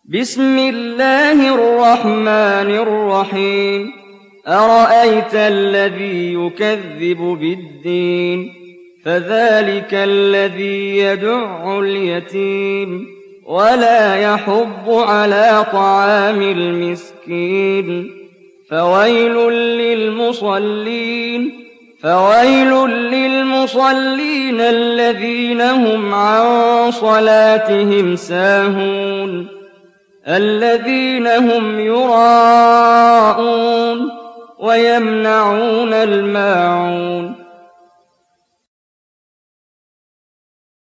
بسم الله الرحمن الرحيم أرأيت الذي يكذب بالدين فذلك الذي يدع اليتيم ولا يحض على طعام المسكين فويل للمصلين الذين هم عن صلاتهم ساهون الذين هم يراءون ويمنعون الماعون